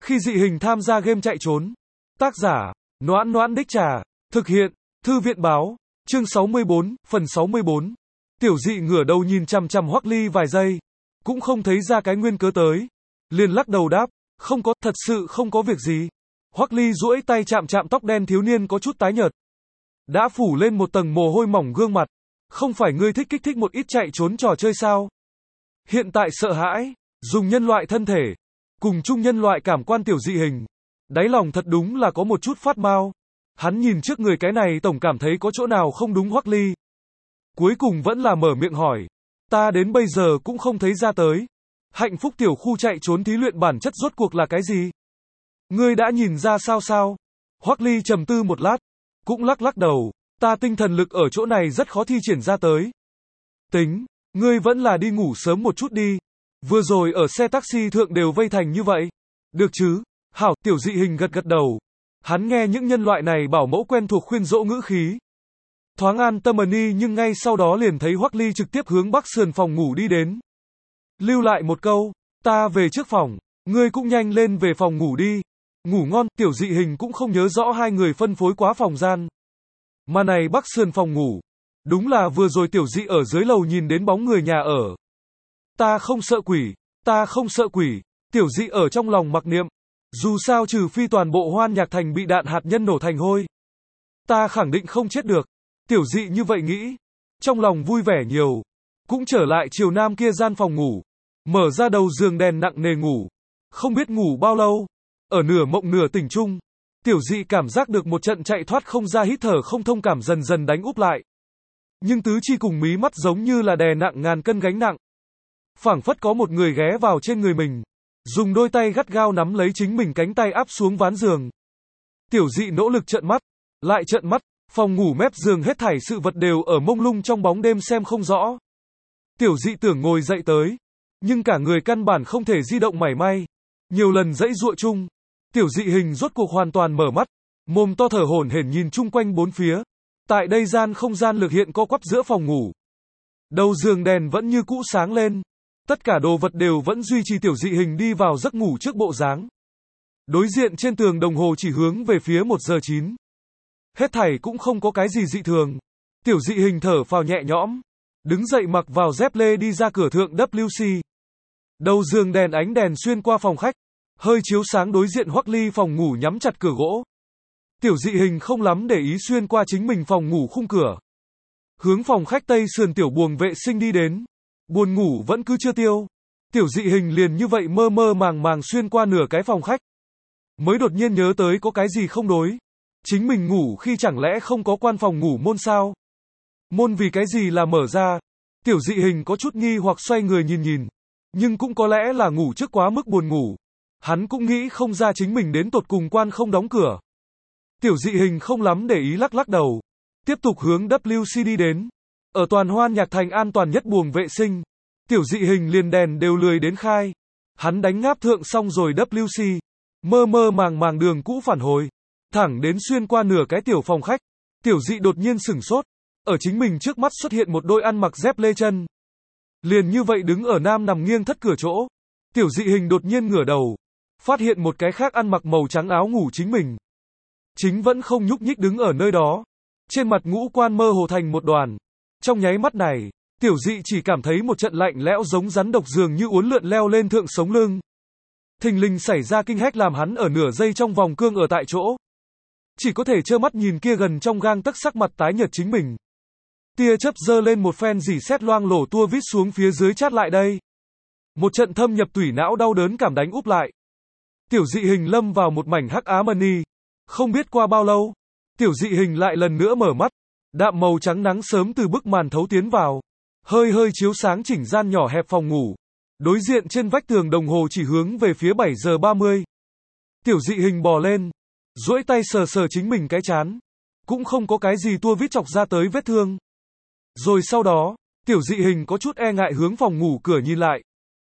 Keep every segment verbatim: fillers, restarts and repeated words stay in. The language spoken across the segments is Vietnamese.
Khi dị hình tham gia game chạy trốn. Tác giả, Noãn Noãn Đích Trà. Thực hiện, Thư viện báo. Chương sáu mươi bốn, phần sáu mươi bốn. Tiểu dị ngửa đầu nhìn chằm chằm Hoắc Ly vài giây. Cũng không thấy ra cái nguyên cớ tới. Liền lắc đầu đáp, không có, thật sự không có việc gì. Hoắc Ly duỗi tay chạm chạm tóc đen thiếu niên có chút tái nhợt. Đã phủ lên một tầng mồ hôi mỏng gương mặt. Không phải ngươi thích kích thích một ít chạy trốn trò chơi sao? Hiện tại sợ hãi, dùng nhân loại thân thể, cùng chung nhân loại cảm quan tiểu dị hình. Đáy lòng thật đúng là có một chút phát mau. Hắn nhìn trước người cái này tổng cảm thấy có chỗ nào không đúng Hoắc Ly. Cuối cùng vẫn là mở miệng hỏi. Ta đến bây giờ cũng không thấy ra tới. Hạnh phúc tiểu khu chạy trốn thí luyện bản chất rốt cuộc là cái gì? Ngươi đã nhìn ra sao sao? Hoắc Ly trầm tư một lát, cũng lắc lắc đầu. Ta tinh thần lực ở chỗ này rất khó thi triển ra tới. Tính, ngươi vẫn là đi ngủ sớm một chút đi. Vừa rồi ở xe taxi thượng đều vây thành như vậy. Được chứ? Hảo, tiểu dị hình gật gật đầu. Hắn nghe những nhân loại này bảo mẫu quen thuộc khuyên dỗ ngữ khí. Thoáng an tâm ni nhưng ngay sau đó liền thấy Hoắc Ly trực tiếp hướng bắc sườn phòng ngủ đi đến. Lưu lại một câu, ta về trước phòng, ngươi cũng nhanh lên về phòng ngủ đi. Ngủ ngon, tiểu dị hình cũng không nhớ rõ hai người phân phối quá phòng gian. Mà này bắc sườn phòng ngủ. Đúng là vừa rồi tiểu dị ở dưới lầu nhìn đến bóng người nhà ở. Ta không sợ quỷ, ta không sợ quỷ, tiểu dị ở trong lòng mặc niệm. Dù sao trừ phi toàn bộ Hoan Nhạc Thành bị đạn hạt nhân nổ thành hôi. Ta khẳng định không chết được. Tiểu dị như vậy nghĩ. Trong lòng vui vẻ nhiều. Cũng trở lại chiều nam kia gian phòng ngủ. Mở ra đầu giường đèn nặng nề ngủ. Không biết ngủ bao lâu. Ở nửa mộng nửa tỉnh chung. Tiểu dị cảm giác được một trận chạy thoát không ra hít thở không thông cảm dần dần đánh úp lại. Nhưng tứ chi cùng mí mắt giống như là đè nặng ngàn cân gánh nặng. Phảng phất có một người ghé vào trên người mình. Dùng đôi tay gắt gao nắm lấy chính mình cánh tay áp xuống ván giường. Tiểu dị nỗ lực trợn mắt. Lại trợn mắt. Phòng ngủ mép giường hết thảy sự vật đều ở mông lung trong bóng đêm xem không rõ. Tiểu dị tưởng ngồi dậy tới. Nhưng cả người căn bản không thể di động mảy may. Nhiều lần dãy dụa chung. Tiểu dị hình rốt cuộc hoàn toàn mở mắt. Mồm to thở hổn hển nhìn chung quanh bốn phía. Tại đây gian không gian lực hiện co quắp giữa phòng ngủ. Đầu giường đèn vẫn như cũ sáng lên. Tất cả đồ vật đều vẫn duy trì tiểu dị hình đi vào giấc ngủ trước bộ dáng. Đối diện trên tường đồng hồ chỉ hướng về phía một giờ chín. Hết thảy cũng không có cái gì dị thường. Tiểu dị hình thở phào nhẹ nhõm. Đứng dậy mặc vào dép lê đi ra cửa thượng W C. Đầu giường đèn ánh đèn xuyên qua phòng khách. Hơi chiếu sáng đối diện Hoắc Ly phòng ngủ nhắm chặt cửa gỗ. Tiểu dị hình không lắm để ý xuyên qua chính mình phòng ngủ khung cửa. Hướng phòng khách tây sườn tiểu buồng vệ sinh đi đến. Buồn ngủ vẫn cứ chưa tiêu. Tiểu dị hình liền như vậy mơ mơ màng màng xuyên qua nửa cái phòng khách. Mới đột nhiên nhớ tới có cái gì không đối. Chính mình ngủ khi chẳng lẽ không có quan phòng ngủ môn sao? Môn vì cái gì là mở ra? Tiểu dị hình có chút nghi hoặc xoay người nhìn nhìn. Nhưng cũng có lẽ là ngủ trước quá mức buồn ngủ. Hắn cũng nghĩ không ra chính mình đến tột cùng quan không đóng cửa. Tiểu dị hình không lắm để ý lắc lắc đầu. Tiếp tục hướng W C đi đến. Ở toàn Hoan Nhạc Thành an toàn nhất buồng vệ sinh. Tiểu dị hình liền đèn đều lười đến khai. Hắn đánh ngáp thượng xong rồi W C. Mơ mơ màng màng đường cũ phản hồi. Thẳng đến xuyên qua nửa cái tiểu phòng khách. Tiểu dị đột nhiên sửng sốt. Ở chính mình trước mắt xuất hiện một đôi ăn mặc dép lê chân. Liền như vậy đứng ở nam nằm nghiêng thất cửa chỗ. Tiểu dị hình đột nhiên ngửa đầu. Phát hiện một cái khác ăn mặc màu trắng áo ngủ chính mình. Chính vẫn không nhúc nhích đứng ở nơi đó. Trên mặt ngũ quan mơ hồ thành một đoàn. Trong nháy mắt này, tiểu dị chỉ cảm thấy một trận lạnh lẽo giống rắn độc dường như uốn lượn leo lên thượng sống lưng. Thình lình xảy ra kinh hách làm hắn ở nửa giây trong vòng cương ở tại chỗ. Chỉ có thể trơ mắt nhìn kia gần trong gang tấc sắc mặt tái nhợt chính mình. Tia chớp giơ lên một phen dỉ sét loang lổ tua vít xuống phía dưới chát lại đây. Một trận thâm nhập tủy não đau đớn cảm đánh úp lại. Tiểu dị hình lâm vào một mảnh hắc ám ni. Không biết qua bao lâu, tiểu dị hình lại lần nữa mở mắt. Đạm màu trắng nắng sớm từ bức màn thấu tiến vào. Hơi hơi chiếu sáng chỉnh gian nhỏ hẹp phòng ngủ. Đối diện trên vách tường đồng hồ chỉ hướng về phía bảy giờ ba mươi. Tiểu dị hình bò lên. Duỗi tay sờ sờ chính mình cái chán. Cũng không có cái gì tua vít chọc ra tới vết thương. Rồi sau đó, tiểu dị hình có chút e ngại hướng phòng ngủ cửa nhìn lại.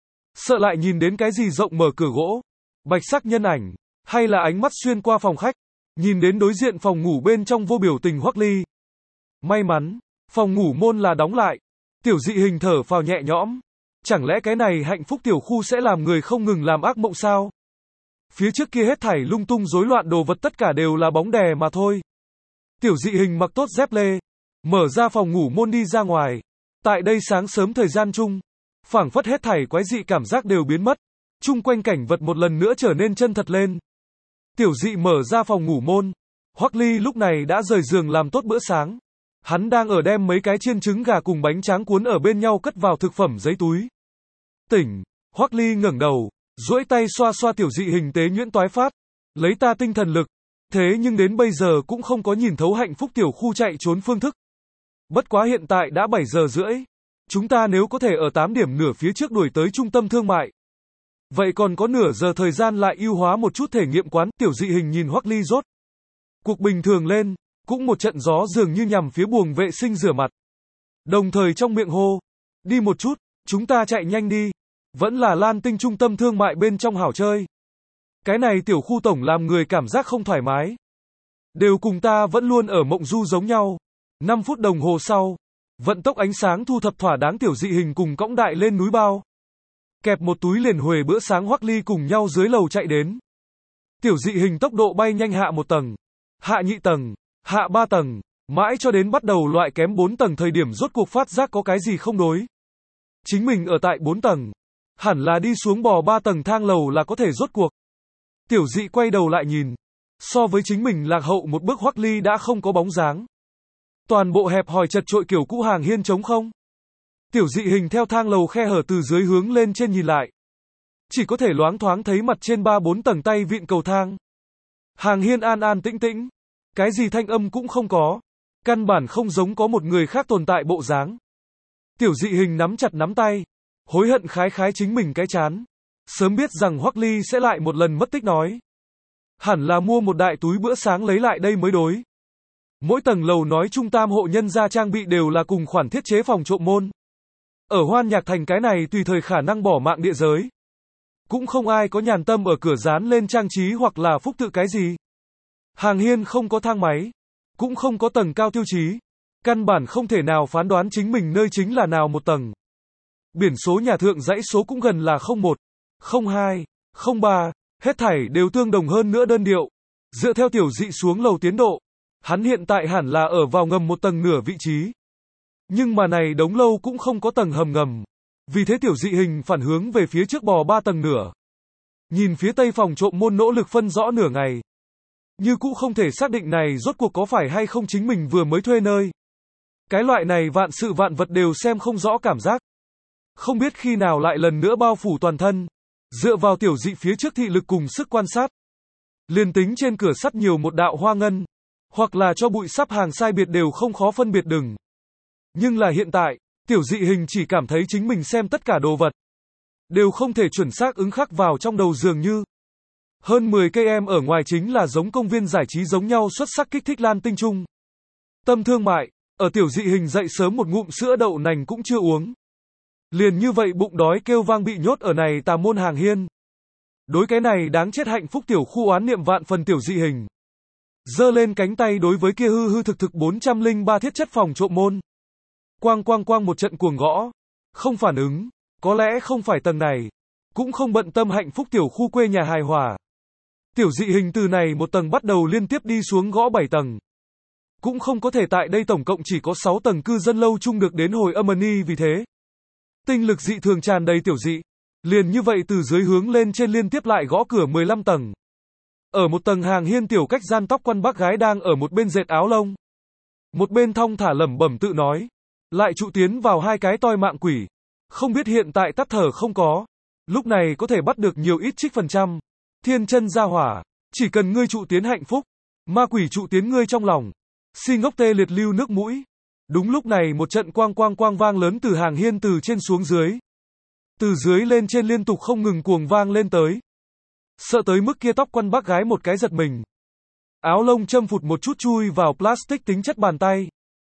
Sợ lại nhìn đến cái gì rộng mở cửa gỗ. Bạch sắc nhân ảnh. Hay là ánh mắt xuyên qua phòng khách. Nhìn đến đối diện phòng ngủ bên trong vô biểu tình Hoắc Ly. May mắn, phòng ngủ môn là đóng lại. Tiểu dị hình thở phào nhẹ nhõm. Chẳng lẽ cái này hạnh phúc tiểu khu sẽ làm người không ngừng làm ác mộng sao? Phía trước kia hết thảy lung tung rối loạn đồ vật tất cả đều là bóng đè mà thôi. Tiểu dị hình mặc tốt dép lê, mở ra phòng ngủ môn đi ra ngoài. Tại đây sáng sớm thời gian chung, phảng phất hết thảy quái dị cảm giác đều biến mất. Chung quanh cảnh vật một lần nữa trở nên chân thật lên. Tiểu dị mở ra phòng ngủ môn. Hoắc Ly lúc này đã rời giường làm tốt bữa sáng. Hắn đang ở đem mấy cái chiên trứng gà cùng bánh tráng cuốn ở bên nhau cất vào thực phẩm giấy túi. Tỉnh, Hoắc Ly ngẩng đầu, duỗi tay xoa xoa tiểu dị hình tế nhuyễn toái phát. Lấy ta tinh thần lực. Thế nhưng đến bây giờ cũng không có nhìn thấu hạnh phúc tiểu khu chạy trốn phương thức. Bất quá hiện tại đã bảy giờ rưỡi. Chúng ta nếu có thể ở tám điểm nửa phía trước đuổi tới trung tâm thương mại. Vậy còn có nửa giờ thời gian lại ưu hóa một chút thể nghiệm quán. Tiểu dị hình nhìn Hoắc Ly rốt cuộc bình thường lên, cũng một trận gió dường như nhằm phía buồng vệ sinh rửa mặt. Đồng thời trong miệng hô, đi một chút, chúng ta chạy nhanh đi. Vẫn là Lan Tinh trung tâm thương mại bên trong hảo chơi. Cái này tiểu khu tổng làm người cảm giác không thoải mái. Đều cùng ta vẫn luôn ở mộng du giống nhau. năm phút đồng hồ sau, vận tốc ánh sáng thu thập thỏa đáng tiểu dị hình cùng cõng đại lên núi bao. Kẹp một túi liền huề bữa sáng Hoắc Ly cùng nhau dưới lầu chạy đến. Tiểu dị hình tốc độ bay nhanh hạ một tầng, hạ nhị tầng, hạ ba tầng, mãi cho đến bắt đầu loại kém bốn tầng thời điểm rốt cuộc phát giác có cái gì không đối. Chính mình ở tại bốn tầng, hẳn là đi xuống bò ba tầng thang lầu là có thể rốt cuộc. Tiểu dị quay đầu lại nhìn, so với chính mình lạc hậu một bước Hoắc Ly đã không có bóng dáng. Toàn bộ hẹp hòi chật chội kiểu cũ hàng hiên trống không. Tiểu dị hình theo thang lầu khe hở từ dưới hướng lên trên nhìn lại. Chỉ có thể loáng thoáng thấy mặt trên ba bốn tầng tay vịn cầu thang. Hàng hiên an an tĩnh tĩnh. Cái gì thanh âm cũng không có. Căn bản không giống có một người khác tồn tại bộ dáng. Tiểu dị hình nắm chặt nắm tay. Hối hận khái khái chính mình cái chán. Sớm biết rằng Hoắc Ly sẽ lại một lần mất tích nói. Hẳn là mua một đại túi bữa sáng lấy lại đây mới đối. Mỗi tầng lầu nói chung tam hộ nhân gia trang bị đều là cùng khoản thiết chế phòng trộm môn. Ở Hoan Nhạc Thành cái này tùy thời khả năng bỏ mạng địa giới. Cũng không ai có nhàn tâm ở cửa dán lên trang trí hoặc là phúc tự cái gì. Hàng hiên không có thang máy. Cũng không có tầng cao tiêu chí. Căn bản không thể nào phán đoán chính mình nơi chính là nào một tầng. Biển số nhà thượng dãy số cũng gần là không một, không hai, không ba, hết thảy đều tương đồng hơn nữa đơn điệu. Dựa theo tiểu dị xuống lầu tiến độ, hắn hiện tại hẳn là ở vào ngầm một tầng nửa vị trí. Nhưng mà này đống lâu cũng không có tầng hầm ngầm. Vì thế tiểu dị hình phản hướng về phía trước bò ba tầng nửa. Nhìn phía tây phòng trộm môn nỗ lực phân rõ nửa ngày. Như cũ không thể xác định này rốt cuộc có phải hay không chính mình vừa mới thuê nơi. Cái loại này vạn sự vạn vật đều xem không rõ cảm giác. Không biết khi nào lại lần nữa bao phủ toàn thân. Dựa vào tiểu dị phía trước thị lực cùng sức quan sát. Liền tính trên cửa sắt nhiều một đạo hoa ngân. Hoặc là cho bụi sắp hàng sai biệt đều không khó phân biệt đừng. Nhưng là hiện tại, tiểu dị hình chỉ cảm thấy chính mình xem tất cả đồ vật. Đều không thể chuẩn xác ứng khắc vào trong đầu dường như. Hơn mười cây em ở ngoài chính là giống công viên giải trí giống nhau xuất sắc kích thích Lan Tinh Trung. Tâm thương mại, ở tiểu dị hình dậy sớm một ngụm sữa đậu nành cũng chưa uống. Liền như vậy bụng đói kêu vang bị nhốt ở này tà môn hàng hiên. Đối cái này đáng chết hạnh phúc tiểu khu oán niệm vạn phần tiểu dị hình. Giơ lên cánh tay đối với kia hư hư thực thực bốn trăm lẻ ba thiết chất phòng trộm môn. Quang quang quang một trận cuồng gõ. Không phản ứng. Có lẽ không phải tầng này. Cũng không bận tâm hạnh phúc tiểu khu quê nhà hài hòa. Tiểu dị hình từ này một tầng bắt đầu liên tiếp đi xuống gõ bảy tầng. Cũng không có thể tại đây tổng cộng chỉ có sáu tầng cư dân lâu chung được đến hồi âm ni vì thế. Tinh lực dị thường tràn đầy tiểu dị. Liền như vậy từ dưới hướng lên trên liên tiếp lại gõ cửa mười lăm tầng. Ở một tầng hàng hiên tiểu cách gian tóc quăn bác gái đang ở một bên dệt áo lông. Một bên thong thả lẩm bẩm tự nói. Lại trụ tiến vào hai cái toi mạng quỷ. Không biết hiện tại tắt thở không có. Lúc này có thể bắt được nhiều ít trích phần trăm. Thiên chân ra hỏa. Chỉ cần ngươi trụ tiến hạnh phúc. Ma quỷ trụ tiến ngươi trong lòng. Si ngốc tê liệt lưu nước mũi. Đúng lúc này một trận quang quang quang vang lớn từ hàng hiên từ trên xuống dưới. Từ dưới lên trên liên tục không ngừng cuồng vang lên tới. Sợ tới mức kia tóc quăn bác gái một cái giật mình. Áo lông châm phụt một chút chui vào plastic tính chất bàn tay.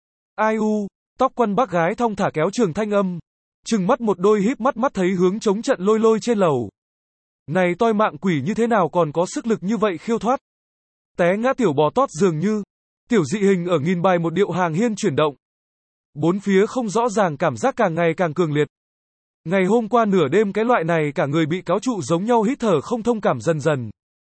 Ai u, tóc quăn bác gái thong thả kéo trường thanh âm. Trừng mắt một đôi híp mắt mắt thấy hướng chống trận lôi lôi trên lầu. Này toi mạng quỷ như thế nào còn có sức lực như vậy khiêu thoát. Té ngã tiểu bò tót dường như. Tiểu dị hình ở nghìn bài một điệu hàng hiên chuyển động. Bốn phía không rõ ràng cảm giác càng ngày càng cường liệt. Ngày hôm qua nửa đêm cái loại này cả người bị cáo trụ giống nhau hít thở không thông cảm dần dần.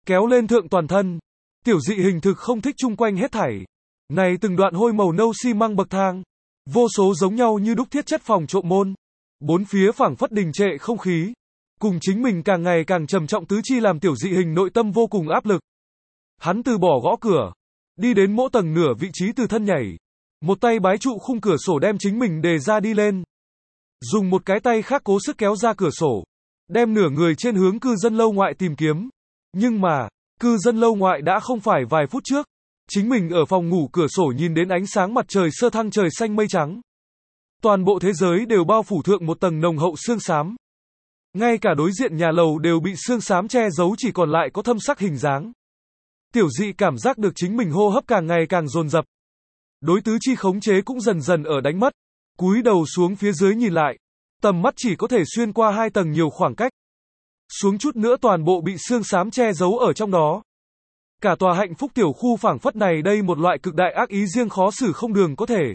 kéo lên thượng toàn thân. Tiểu dị hình thực không thích chung quanh hết thảy. Này từng đoạn hôi màu nâu xi măng bậc thang. Vô số giống nhau như đúc thiết chất phòng trộm môn. Bốn phía phảng phất đình trệ không khí. Cùng chính mình càng ngày càng trầm trọng tứ chi làm tiểu dị hình nội tâm vô cùng áp lực. Hắn từ bỏ gõ cửa. Đi đến mỗi tầng nửa vị trí từ thân nhảy. Một tay bái trụ khung cửa sổ đem chính mình đề ra đi lên. Dùng một cái tay khác cố sức kéo ra cửa sổ. Đem nửa người trên hướng cư dân lâu ngoại tìm kiếm. Nhưng mà, cư dân lâu ngoại đã không phải vài phút trước. Chính mình ở phòng ngủ cửa sổ nhìn đến ánh sáng mặt trời sơ thăng trời xanh mây trắng. Toàn bộ thế giới đều bao phủ thượng một tầng nồng hậu sương xám. Ngay cả đối diện nhà lầu đều bị sương xám che giấu chỉ còn lại có thâm sắc hình dáng. Tiểu dị cảm giác được chính mình hô hấp càng ngày càng dồn dập. Đối tứ chi khống chế cũng dần dần ở đánh mất. Cúi đầu xuống phía dưới nhìn lại. Tầm mắt chỉ có thể xuyên qua hai tầng nhiều khoảng cách. Xuống chút nữa toàn bộ bị sương xám che giấu ở trong đó. Cả tòa hạnh phúc tiểu khu phảng phất này đây một loại cực đại ác ý riêng khó xử không đường có thể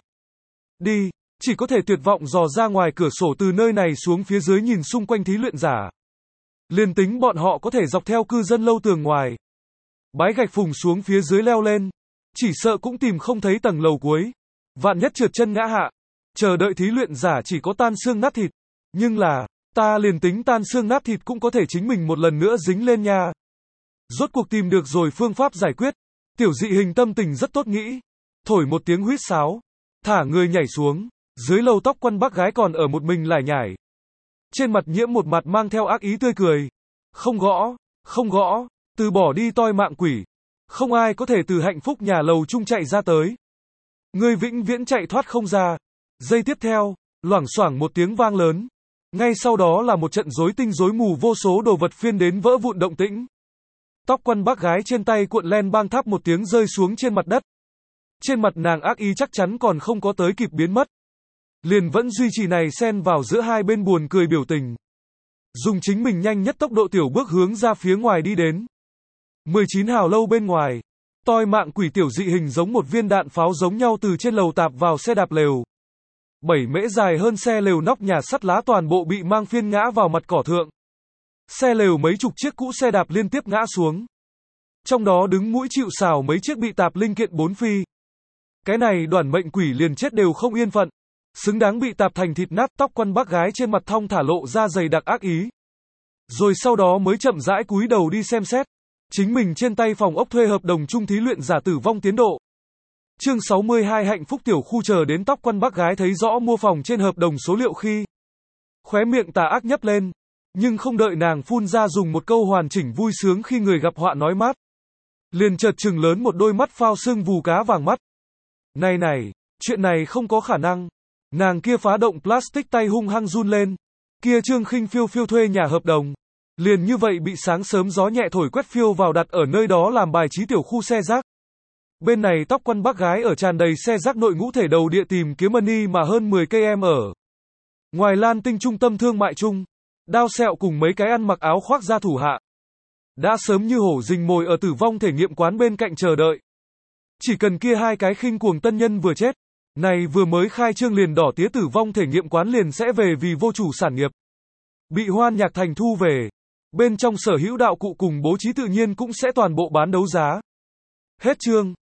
đi, chỉ có thể tuyệt vọng dò ra ngoài cửa sổ từ nơi này xuống phía dưới nhìn xung quanh thí luyện giả. Liền tính bọn họ có thể dọc theo cư dân lâu tường ngoài. Bái gạch phùng xuống phía dưới leo lên. Chỉ sợ cũng tìm không thấy tầng lầu cuối. Vạn nhất trượt chân ngã hạ. Chờ đợi thí luyện giả chỉ có tan xương nát thịt. Nhưng là, ta liền tính tan xương nát thịt cũng có thể chính mình một lần nữa dính lên nha. Rốt cuộc tìm được rồi phương pháp giải quyết. Tiểu dị hình tâm tình rất tốt nghĩ. Thổi một tiếng huýt sáo. Thả người nhảy xuống. Dưới lầu tóc quăn bác gái còn ở một mình lải nhải. Trên mặt nhiễm một mặt mang theo ác ý tươi cười. Không gõ, không gõ, từ bỏ đi toi mạng quỷ. Không ai có thể từ hạnh phúc nhà lầu chung chạy ra tới. Ngươi vĩnh viễn chạy thoát không ra. Giây tiếp theo, loảng xoảng một tiếng vang lớn. Ngay sau đó là một trận rối tinh rối mù vô số đồ vật phiên đến vỡ vụn động tĩnh. Tóc quăn bác gái trên tay cuộn len bang tháp một tiếng rơi xuống trên mặt đất. Trên mặt nàng ác ý chắc chắn còn không có tới kịp biến mất. Liền vẫn duy trì này xen vào giữa hai bên buồn cười biểu tình. Dùng chính mình nhanh nhất tốc độ tiểu bước hướng ra phía ngoài đi đến. mười chín hào lâu bên ngoài. Toi mạng quỷ tiểu dị hình giống một viên đạn pháo giống nhau từ trên lầu tạp vào xe đạp lều. Bảy mễ dài hơn xe lều nóc nhà sắt lá toàn bộ bị mang phiên ngã vào mặt cỏ thượng. Xe lều mấy chục chiếc cũ xe đạp liên tiếp ngã xuống. Trong đó đứng mũi chịu sào mấy chiếc bị tạp linh kiện bốn phi. Cái này đoàn mệnh quỷ liền chết đều không yên phận. Xứng đáng bị tạp thành thịt nát. Tóc quăn bác gái trên mặt thong thả lộ ra dày đặc ác ý. Rồi sau đó mới chậm rãi cúi đầu đi xem xét. Chính mình trên tay phòng ốc thuê hợp đồng chung thí luyện giả tử vong tiến độ. Chương sáu mươi hai hạnh phúc tiểu khu chờ đến tóc quăn bác gái thấy rõ mua phòng trên hợp đồng số liệu khi. Khóe miệng tà ác nhấp lên. Nhưng không đợi nàng phun ra dùng một câu hoàn chỉnh vui sướng khi người gặp họa nói mát. Liền chợt trừng lớn một đôi mắt phao sưng vù cá vàng mắt. Này này, chuyện này không có khả năng. Nàng kia phá động plastic tay hung hăng run lên. Kia Trương Khinh Phiêu phiêu thuê nhà hợp đồng. Liền như vậy bị sáng sớm gió nhẹ thổi quét phiêu vào đặt ở nơi đó làm bài trí tiểu khu xe rác. Bên này tóc quăn bác gái ở tràn đầy xe rác nội ngũ thể đầu địa tìm kiếm money mà hơn mười cây em ở. Ngoài Lan Tinh trung tâm thương mại chung. Đao sẹo cùng mấy cái ăn mặc áo khoác ra thủ hạ. Đã sớm như hổ rình mồi ở tử vong thể nghiệm quán bên cạnh chờ đợi. Chỉ cần kia hai cái khinh cuồng tân nhân vừa chết. Này vừa mới khai trương liền đỏ tía tử vong thể nghiệm quán liền sẽ về vì vô chủ sản nghiệp. Bị Hoan Nhạc Thành thu về. Bên trong sở hữu đạo cụ cùng bố trí tự nhiên cũng sẽ toàn bộ bán đấu giá. Hết chương.